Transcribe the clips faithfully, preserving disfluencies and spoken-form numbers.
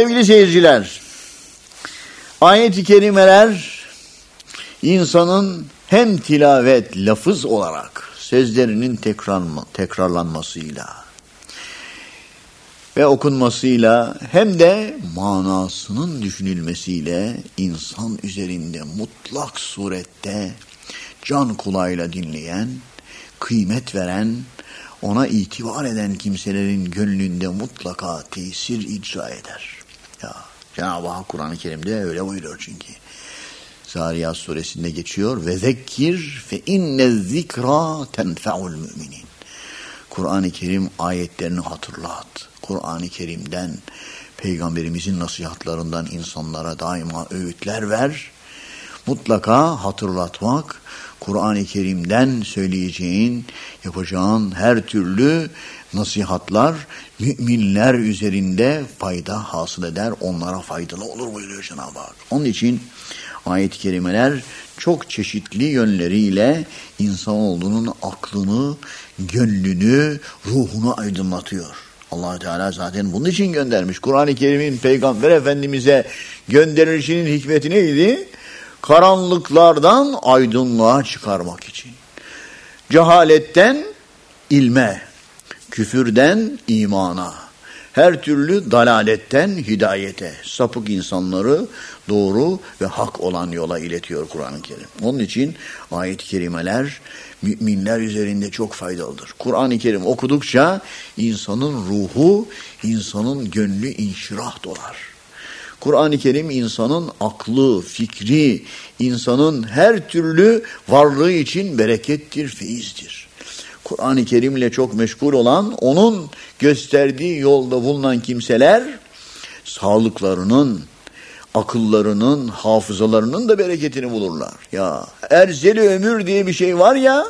Sevgili seyirciler, ayet-i kerimeler insanın hem tilavet, lafız olarak sözlerinin tekrarlanma, tekrarlanmasıyla ve okunmasıyla hem de manasının düşünülmesiyle insan üzerinde mutlak surette can kulağıyla dinleyen, kıymet veren, ona itibar eden kimselerin gönlünde mutlaka tesir icra eder. Ya Cenab-ı Hak Kur'an-ı Kerim'de öyle buyuruyor çünkü. Zariyat suresinde geçiyor. Ve zekkir fe inne zikra tenfe'ul müminin. Kur'an-ı Kerim ayetlerini hatırlat. Kur'an-ı Kerim'den, Peygamberimizin nasihatlarından insanlara daima öğütler ver. Mutlaka hatırlatmak, Kur'an-ı Kerim'den söyleyeceğin, yapacağın her türlü nasihatlar müminler üzerinde fayda hasıl eder, onlara faydalı olur buyuruyor Cenab-ı Hak. Onun için ayet-i kerimeler çok çeşitli yönleriyle insanoğlunun aklını, gönlünü, ruhunu aydınlatıyor. Allah Teala zaten bunun için göndermiş. Kur'an-ı Kerim'in Peygamber Efendimiz'e gönderilişinin hikmeti neydi? Karanlıklardan aydınlığa çıkarmak için. Cehaletten ilme, küfürden imana, her türlü dalaletten hidayete, sapık insanları doğru ve hak olan yola iletiyor Kur'an-ı Kerim. Onun için ayet-i kerimeler müminler üzerinde çok faydalıdır. Kur'an-ı Kerim okudukça insanın ruhu, insanın gönlü inşirah dolar. Kur'an-ı Kerim insanın aklı, fikri, insanın her türlü varlığı için berekettir, feyizdir. Kur'an-ı Kerim'le çok meşgul olan, onun gösterdiği yolda bulunan kimseler, sağlıklarının, akıllarının, hafızalarının da bereketini bulurlar. Ya erzeli ömür diye bir şey var ya,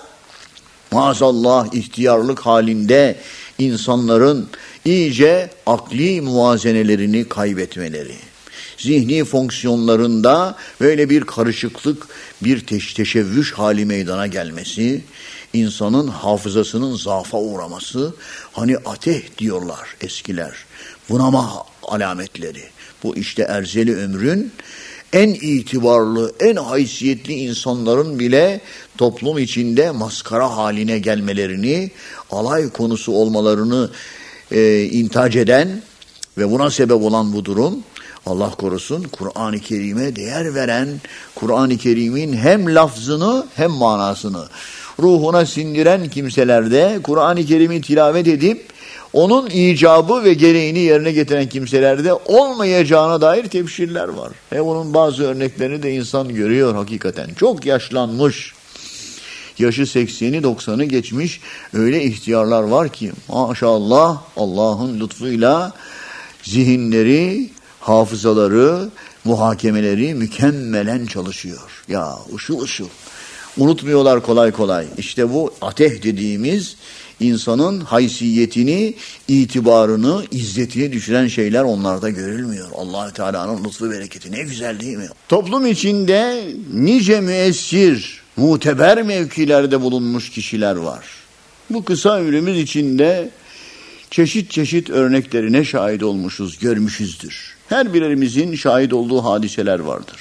maazallah ihtiyarlık halinde insanların iyice akli muvazenelerini kaybetmeleri, zihni fonksiyonlarında böyle bir karışıklık, bir teş- teşebbüs hali meydana gelmesi, insanın hafızasının zaafa uğraması, hani ateh diyorlar eskiler, bunama alametleri. Bu işte erzeli ömrün en itibarlı, en haysiyetli insanların bile toplum içinde maskara haline gelmelerini, alay konusu olmalarını e, intihac eden ve buna sebep olan bu durum, Allah korusun, Kur'an-ı Kerim'e değer veren, Kur'an-ı Kerim'in hem lafzını hem manasını ruhuna sindiren kimselerde, Kur'an-ı Kerim'i tilavet edip onun icabı ve gereğini yerine getiren kimselerde olmayacağına dair tebşirler var. E bunun bazı örneklerini de insan görüyor hakikaten. Çok yaşlanmış, yaşı sekseni doksanı geçmiş öyle ihtiyarlar var ki maşallah Allah'ın lütfuyla zihinleri, hafızaları, muhakemeleri mükemmelen çalışıyor. Ya ışıl ışıl. Unutmuyorlar kolay kolay. İşte bu ateh dediğimiz insanın haysiyetini, itibarını, izzetini düşüren şeyler onlarda görülmüyor. Allah-u Teala'nın lütfu bereketi ne güzel değil mi? Toplum içinde nice müessir, muteber mevkilerde bulunmuş kişiler var. Bu kısa ömrümüz içinde çeşit çeşit örneklerine şahit olmuşuz, görmüşüzdür. Her birimizin şahit olduğu hadiseler vardır.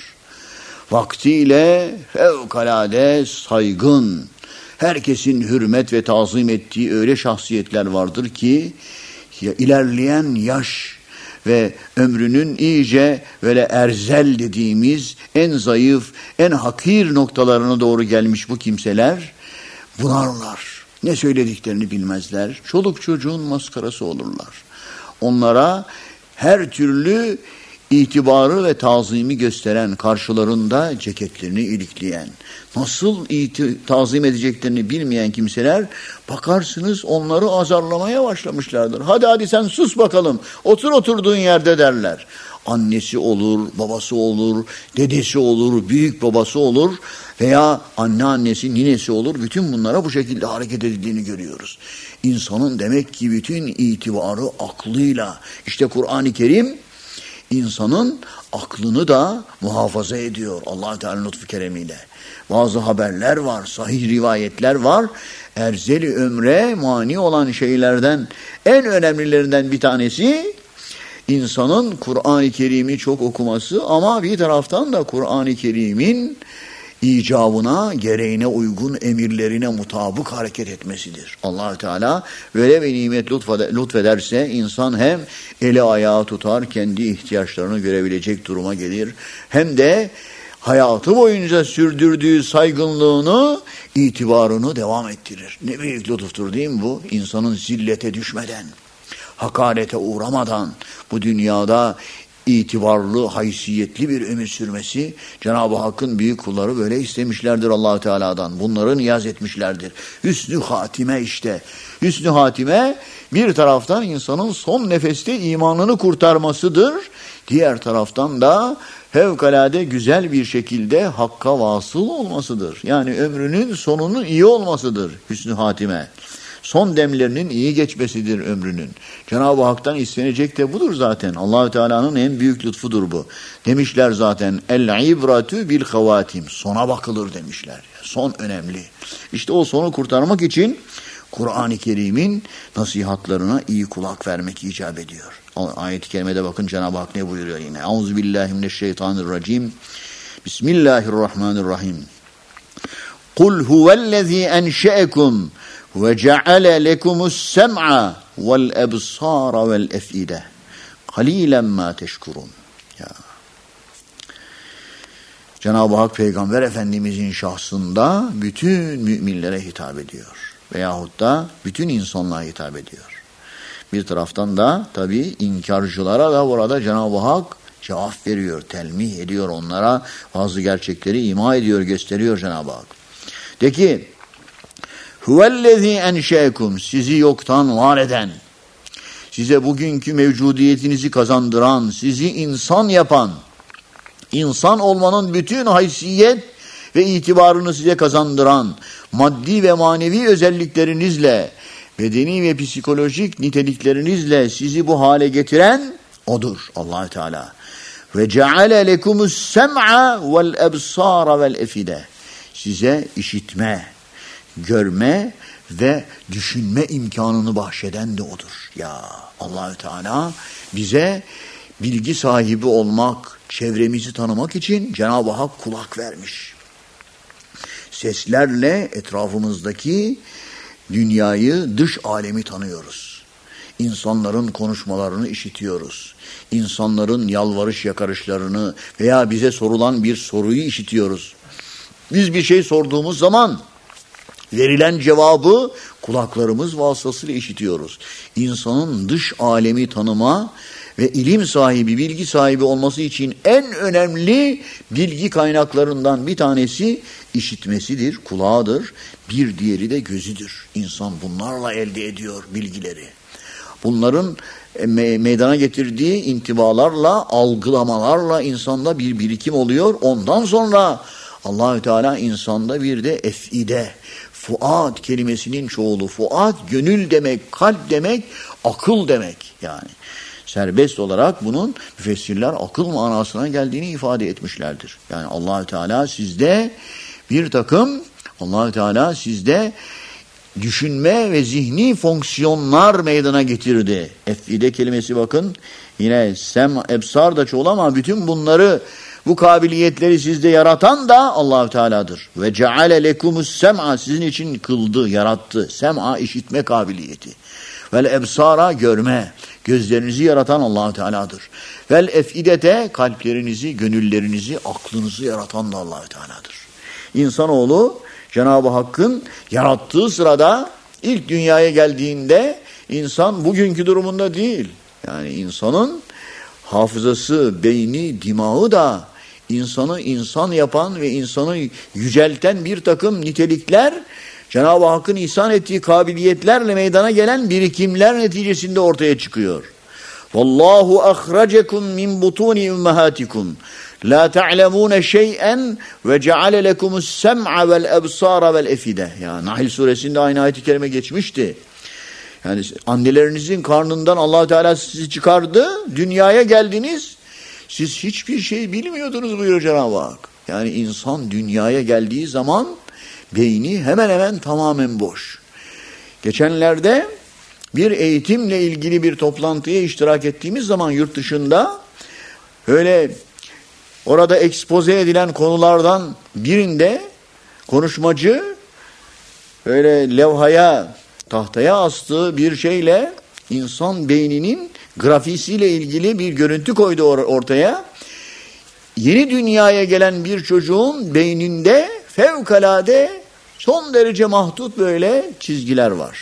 Vaktiyle fevkalade saygın, herkesin hürmet ve tazim ettiği öyle şahsiyetler vardır ki ilerleyen yaş ve ömrünün iyice böyle erzel dediğimiz en zayıf, en hakir noktalarına doğru gelmiş bu kimseler bunarlar. Ne söylediklerini bilmezler. Çoluk çocuğun maskarası olurlar. Onlara her türlü itibarı ve tazimi gösteren, karşılarında ceketlerini ilikleyen, nasıl iti- tazim edeceklerini bilmeyen kimseler, bakarsınız onları azarlamaya başlamışlardır. Hadi hadi sen sus bakalım, otur oturduğun yerde derler. Annesi olur, babası olur, dedesi olur, büyük babası olur veya anneannesi, ninesi olur. Bütün bunlara bu şekilde hareket edildiğini görüyoruz. İnsanın demek ki bütün itibarı aklıyla, işte Kur'an-ı Kerim insanın aklını da muhafaza ediyor Allah Teala lütfu keremiyle. Bazı haberler var, sahih rivayetler var. Erzeli ömre mani olan şeylerden en önemlilerinden bir tanesi insanın Kur'an-ı Kerim'i çok okuması ama bir taraftan da Kur'an-ı Kerim'in icabına, gereğine uygun emirlerine mutabık hareket etmesidir. Allah-u Teala böyle bir nimet lütfederse insan hem eli ayağı tutar, kendi ihtiyaçlarını görebilecek duruma gelir. Hem de hayatı boyunca sürdürdüğü saygınlığını, itibarını devam ettirir. Ne büyük lütuftur değil mi bu? İnsanın zillete düşmeden, hakarete uğramadan bu dünyada itibarlı, haysiyetli bir ömür sürmesi, Cenab-ı Hakk'ın büyük kulları böyle istemişlerdir Allah-u Teala'dan. Bunları niyaz etmişlerdir. Hüsnü hatime işte. Hüsnü hatime bir taraftan insanın son nefeste imanını kurtarmasıdır. Diğer taraftan da fevkalade güzel bir şekilde Hakk'a vasıl olmasıdır. Yani ömrünün sonunun iyi olmasıdır hüsnü hatime. Son demlerinin iyi geçmesidir ömrünün. Cenab-ı Hak'tan istenecek de budur zaten. Allah-u Teala'nın en büyük lütfudur bu. Demişler zaten el-ibratu bil havatim. Sona bakılır demişler. Son önemli. İşte o sonu kurtarmak için Kur'an-ı Kerim'in nasihatlarına iyi kulak vermek icap ediyor. Ayet-i kerimede bakın Cenab-ı Hak ne buyuruyor yine. Euzubillahimineşşeytanirracim. Bismillahirrahmanirrahim. Kul huvellezî enşe'ekum ve ceale lekumus sem'a vel ebsara vel ef'ide. Kalilen ma teşkurun. Ya. Cenab-ı Hak Peygamber Efendimizin şahsında bütün müminlere hitap ediyor. Veyahut da bütün insanlığa hitap ediyor. Bir taraftan da tabii inkarcılara da burada Cenab-ı Hak cevap veriyor, telmih ediyor onlara. Bazı gerçekleri ima ediyor, gösteriyor Cenab-ı Hak. De ki, huvellezî enşe'ekum, sizi yoktan var eden, size bugünkü mevcudiyetinizi kazandıran, sizi insan yapan, insan olmanın bütün haysiyet ve itibarını size kazandıran, maddi ve manevi özelliklerinizle, bedeni ve psikolojik niteliklerinizle sizi bu hale getiren odur Allah Teala. Ve ceale lekumus sem'a vel ebsara vel efide. Size işitme, görme ve düşünme imkanını bahşeden de odur. Ya Allah Teala bize bilgi sahibi olmak, çevremizi tanımak için Cenab-ı Hak kulak vermiş. Seslerle etrafımızdaki dünyayı, dış alemi tanıyoruz. İnsanların konuşmalarını işitiyoruz. İnsanların yalvarış yakarışlarını veya bize sorulan bir soruyu işitiyoruz. Biz bir şey sorduğumuz zaman verilen cevabı kulaklarımız vasıtasıyla işitiyoruz. İnsanın dış alemi tanıma ve ilim sahibi, bilgi sahibi olması için en önemli bilgi kaynaklarından bir tanesi işitmesidir, kulağıdır. Bir diğeri de gözüdür. İnsan bunlarla elde ediyor bilgileri. Bunların me- meydana getirdiği intibalarla, algılamalarla insanda bir birikim oluyor. Ondan sonra Allah-u Teala insanda bir de ef'ide, fuad kelimesinin çoğulu. Fuad gönül demek, kalp demek, akıl demek yani. Serbest olarak bunun müfessirler akıl manasına geldiğini ifade etmişlerdir. Yani Allah-u Teala sizde bir takım, Allah-u Teala sizde düşünme ve zihni fonksiyonlar meydana getirdi. Ef'ide kelimesi bakın yine sem, ebsar da çoğul ama bütün bunları, bu kabiliyetleri sizde yaratan da Allah-u Teala'dır. Ve ceale lekumus sem'a, sizin için kıldı, yarattı. Sem'a işitme kabiliyeti. Vel ebsara görme, gözlerinizi yaratan Allah-u Teala'dır. Vel ef'idete kalplerinizi, gönüllerinizi, aklınızı yaratan da Allah-u Teala'dır. İnsanoğlu Cenab-ı Hakk'ın yarattığı sırada ilk dünyaya geldiğinde insan bugünkü durumunda değil. Yani insanın hafızası, beyni, dimağı da insanı insan yapan ve insanı yücelten bir takım nitelikler, Cenab-ı Hakk'ın ihsan ettiği kabiliyetlerle meydana gelen birikimler neticesinde ortaya çıkıyor. Vallahu ahracekum min butuni ummahatikum la ta'lemune şey'en ve ceale lekumus sem'a vel ebsara vel efide. Ya Nahl suresinde aynı ayet-i kerime geçmişti. Yani annelerinizin karnından Allah Teala sizi çıkardı, dünyaya geldiniz. Siz hiçbir şey bilmiyordunuz buyuruyor Cenab-ı Hak. Yani insan dünyaya geldiği zaman beyni hemen hemen tamamen boş. Geçenlerde bir eğitimle ilgili bir toplantıya iştirak ettiğimiz zaman yurt dışında öyle orada ekspoze edilen konulardan birinde konuşmacı öyle levhaya, tahtaya astığı bir şeyle insan beyninin grafisiyle ilgili bir görüntü koydu ortaya. Yeni dünyaya gelen bir çocuğun beyninde fevkalade son derece mahdut böyle çizgiler var.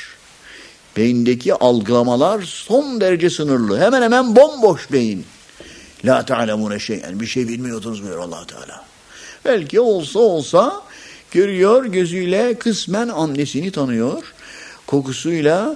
Beyindeki algılamalar son derece sınırlı. Hemen hemen bomboş beyin. La ta'lemune şey'en. Bir şey bilmiyordunuz buyuruyor Allah Teala. Belki olsa olsa görüyor, gözüyle kısmen annesini tanıyor. Kokusuyla,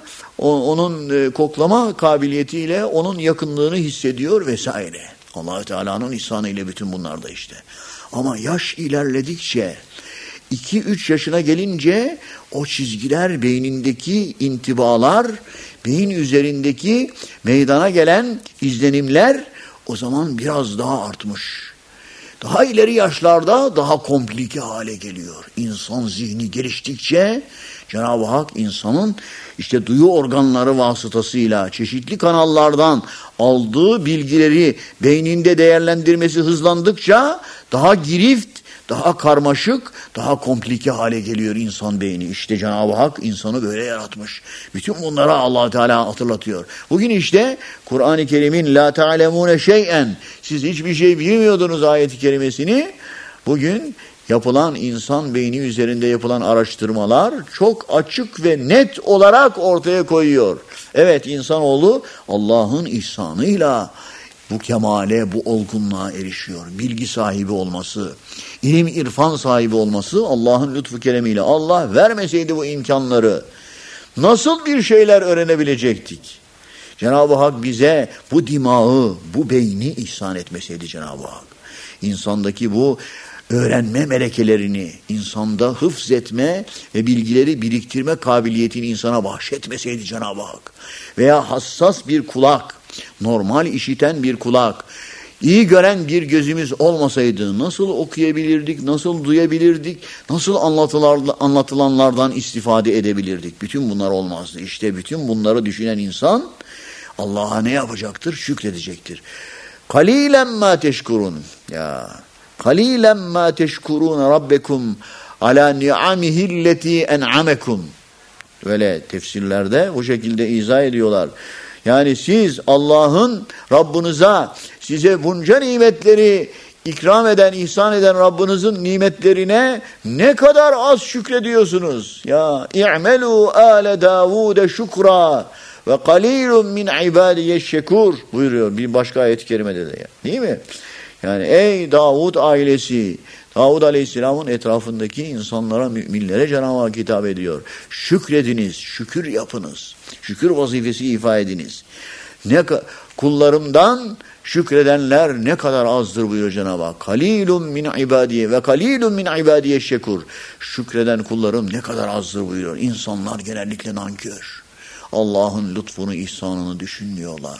onun koklama kabiliyetiyle onun yakınlığını hissediyor vesaire. Allah Teala'nın ihsanıyla bütün bunlar da işte. Ama yaş ilerledikçe, iki üç yaşına gelince o çizgiler, beynindeki intibalar, beyin üzerindeki meydana gelen izlenimler o zaman biraz daha artmış. Daha ileri yaşlarda daha komplike hale geliyor. İnsan zihni geliştikçe Cenab-ı Hak insanın işte duyu organları vasıtasıyla çeşitli kanallardan aldığı bilgileri beyninde değerlendirmesi hızlandıkça daha girift, daha karmaşık, daha komplike hale geliyor insan beyni. İşte Cenab-ı Hak insanı böyle yaratmış. Bütün bunlara Allah Teala hatırlatıyor. Bugün işte Kur'an-ı Kerim'in la ta'lemune şey'en, siz hiçbir şey bilmiyordunuz ayeti kerimesini. Bugün yapılan insan beyni üzerinde yapılan araştırmalar çok açık ve net olarak ortaya koyuyor. Evet, insanoğlu Allah'ın ihsanıyla bu kemale, bu olgunluğa erişiyor. Bilgi sahibi olması, ilim, irfan sahibi olması Allah'ın lütfu keremiyle. Allah vermeseydi bu imkanları nasıl bir şeyler öğrenebilecektik? Cenab-ı Hak bize bu dimağı, bu beyni ihsan etmeseydi Cenab-ı Hak, insandaki bu öğrenme melekelerini, insanda hıfz etme ve bilgileri biriktirme kabiliyetini insana bahşetmeseydi Cenab-ı Hak, veya hassas bir kulak, normal işiten bir kulak, iyi gören bir gözümüz olmasaydı nasıl okuyabilirdik, nasıl duyabilirdik, nasıl anlatılanlardan istifade edebilirdik? Bütün bunlar olmazdı. İşte bütün bunları düşünen insan Allah'a ne yapacaktır? Şükredecektir. Kalilen ma teşkurun. Ya kalilen ma teşkurun rabbekum ala ni'amihilleti en'amekum. Böyle tefsirlerde bu şekilde izah ediyorlar. Yani siz Allah'ın Rabbinize size bunca nimetleri ikram eden, ihsan eden Rabbinizin nimetlerine ne kadar az şükrediyorsunuz. Ya i'melu ale Davud şükra ve qalilun min ibadiyeşşekur buyuruyor bir başka ayet-i kerimede de. Değil mi? Yani ey Davud ailesi, Davud Aleyhisselam'ın etrafındaki insanlara, müminlere Cenab-ı Hak hitap ediyor. Şükrediniz, şükür yapınız. Şükür vazifesi ifa ediniz. Ne kullarımdan şükredenler ne kadar azdır buyuruyor Cenab-ı Hak. Kalilun min ibadiye ve kalilun min ibadiye şekur. Şükreden kullarım ne kadar azdır buyuruyor. İnsanlar genellikle nankör. Allah'ın lütfunu, ihsanını düşünmüyorlar.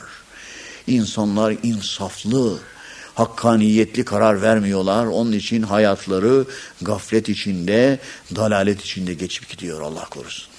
İnsanlar insaflı, hakkaniyetli karar vermiyorlar. Onun için hayatları gaflet içinde, dalalet içinde geçip gidiyor. Allah korusun.